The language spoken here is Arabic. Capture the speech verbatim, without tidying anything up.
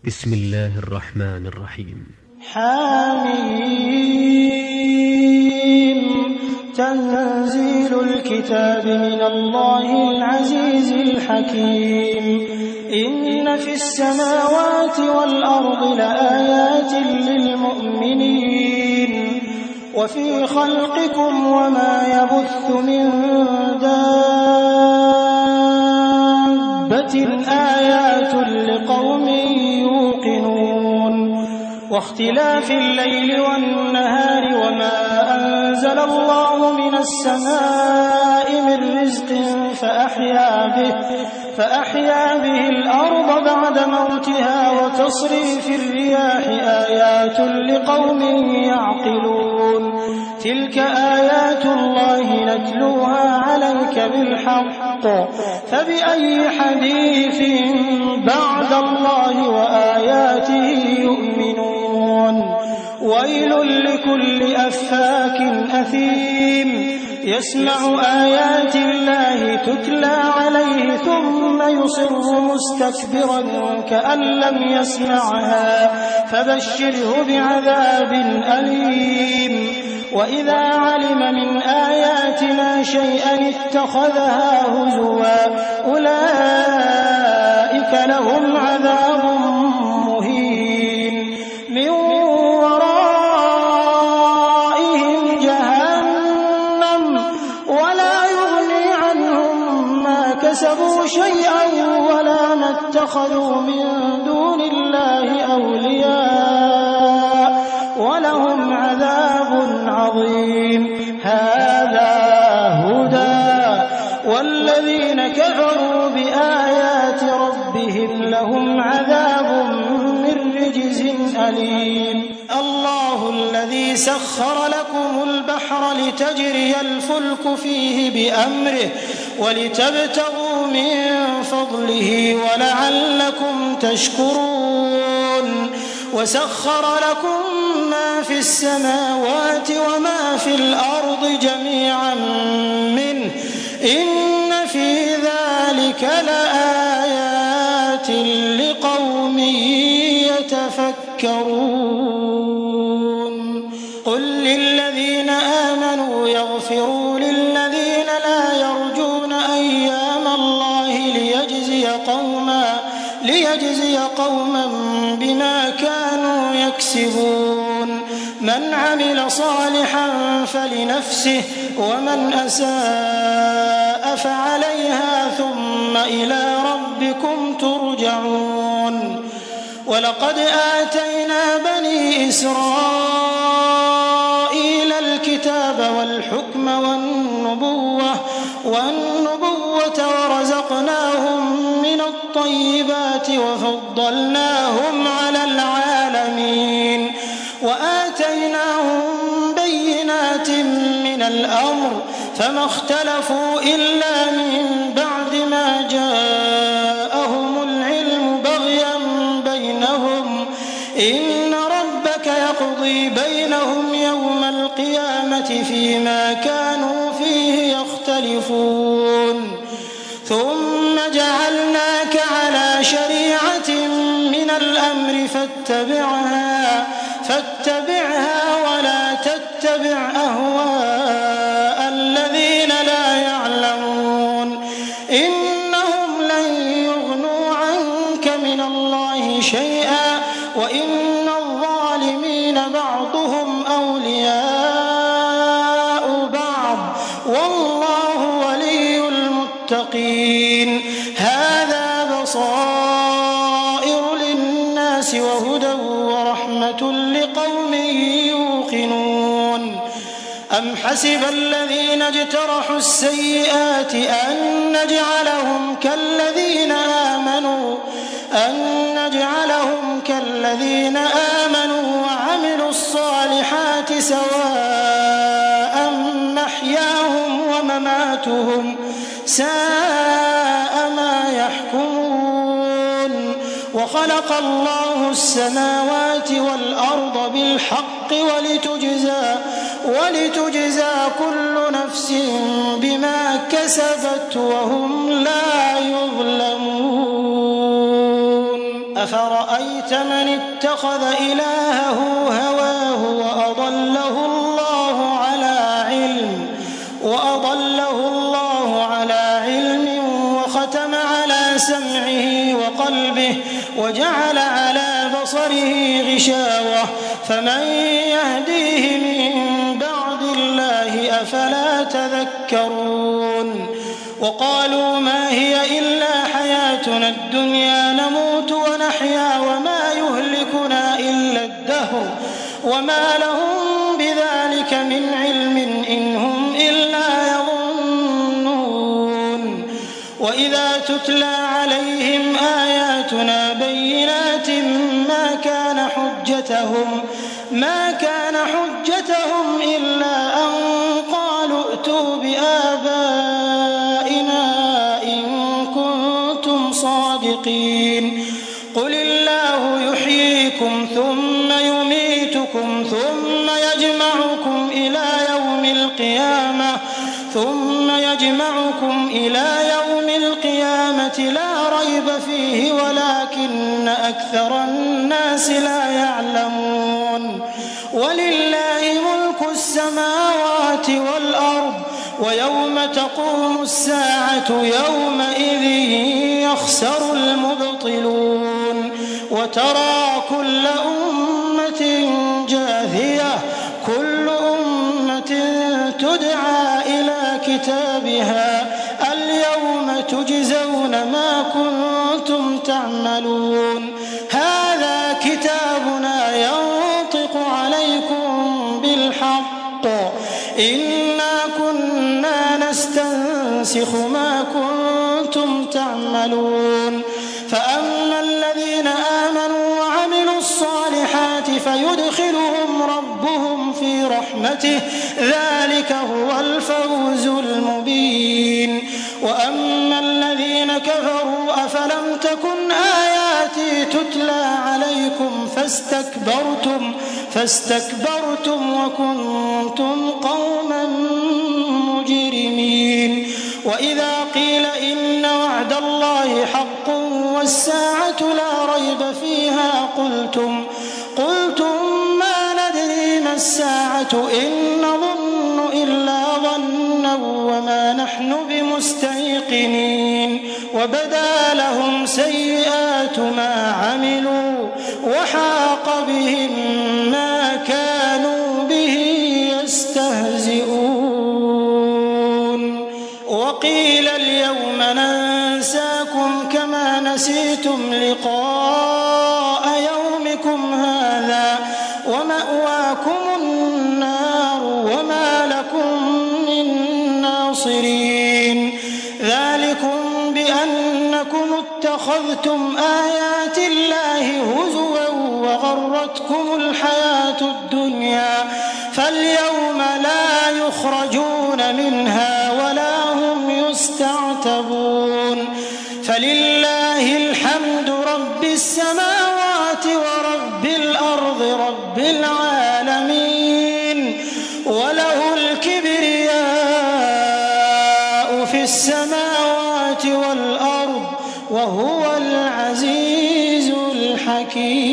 بسم الله الرحمن الرحيم. حميم. تنزيل الكتاب من الله العزيز الحكيم. إن في السماوات والأرض لآيات للمؤمنين وفي خلقكم وما يبث من دابة آيات لقوم يوقنون واختلاف الليل والنهار وما أنزل الله من السماء من رزق فأحيا به فأحيا به الأرض بعد موتها وتصريف الرياح آيات لقوم يعقلون تلك آيات الله نتلوها عليك بالحق فبأي حديث بعد الله وآياته يؤمنون ويل لكل أفاك أثيم يسمع آيات الله تتلى عليه ثم يصر مستكبرا كأن لم يسمعها فبشره بعذاب أليم وإذا علم من آياتنا شيئا اتخذها هزوا أولئك لهم عذاب مهين من ورائهم جهنم ولا يغني عنهم ما كسبوا شيئا ولا ما اتخذوا من دون الله أولياء ولهم عذاب عظيم هذا هدى والذين كفروا بآيات ربهم لهم عذاب من رجز أليم الله الذي سخر لكم البحر لتجري الفلك فيه بأمره ولتبتغوا من فضله ولعلكم تشكرون وسخر لكم ما في السماوات وما في الأرض جميعا منه إن في ذلك لآيات لقوم يتفكرون قل للذين آمنوا يغفروا للذين لا يرجون أيام الله ليجزي قوما ليجزي قوما بما كانوا يكسبون من عمل صالحا فلنفسه ومن أساء فعليها ثم إلى ربكم ترجعون ولقد آتينا بني إسرائيل الكتاب والحكم والنبوة والنبوة ورزقناهم من الطيبات وفضلناهم على العالمين وآتيناهم بينات من الأمر فما اختلفوا إلا من بعد ما جاءهم العلم بغيا بينهم إن ربك يقضي بينهم يوم القيامة فيما كانوا فيه يختلفون ثم جعلناك على شريعة من الأمر فاتبعها فاتبعها ولا تتبع أهواء الذين لا يعلمون إنهم لن يغنوا عنك من الله شيئا وإن الظالمين بعضهم أولياء بعض والله ولي المتقين هذا بصائر للناس وهدى ورحمة لقوم يوقنون أم حسب الذين اجترحوا السيئات أن نجعلهم كالذين آمنوا أن نجعلهم كالذين آمنوا وعملوا الصالحات سواء محياهم ومماتهم ساء ما يحكمون وخلق الله السماوات والأرض بالحق ولتجزى ولتجزى كل نفس بما كسبت وهم لا يظلمون أفرأيت من اتخذ إلهه هواه وأضله الله على علم وأضله الله على علم وختم على سمعه وقلبه وجعل على بصره غشاوة فمن يهديه من بعد الله أفلا تذكرون وقالوا ما هي إلا حياتنا الدنيا نموت ونحيا وما يهلكنا إلا الدهر وما لهم بذلك من علم إن هم إلا يظنون وإذا تتلى عليهم آياتنا بينات ما كان حجتهم ما كان حجتهم إلا أن قالوا ائتوا بآبائنا إن كنتم صادقين قل الله يحييكم ثم يميتكم ثم يجمعكم إلى يوم القيامة ثم يجمعكم إلى يوم القيامة لا ريب فيه ولكن أكثر الناس لا يعلمون ولله ملك السماوات والأرض ويوم تقوم الساعة يومئذ يخسر المبطلون وترى كل أمة جاثية كل أمة تدعى إلى كتابها اليوم تجزون ما كنتم تعملون هذا كتابنا ينطق عليكم بالحق إنا كنا نستنسخ ما كنتم تعملون فأما الذين آمنوا وعملوا الصالحات فيدخلهم ربهم في رحمته ذلك هو الفوز المبين وأما الذين كفروا أفلم تكن آياتي تتلى عليكم فاستكبرتم فاستكبرتم وكنتم قوما مجرمين وإذا قيل إن وعد الله حق والساعة لا ريب فيها قلتم قلتم ما ندري ما الساعة إن نظن إلا ظنا وما نحن بمستيقنين وبدا لهم سيئات ما عملوا وحاق بهم ما كانوا به يستهزئون وقيل اليوم ننساكم كما نسيتم لقاء يومكم هذا ومأواكم النار وما لكم من ناصرين ذلكم بأنكم اتخذتم آيات الله هزوا وغرتكم الحياة الدنيا فاليوم لا يخرجون منها ولا هم يستعتبون فلله الحمد رب السماوات ورب الأرض رب العالمين وله الكبرياء في السماوات والأرض وهو العزيز الحكيم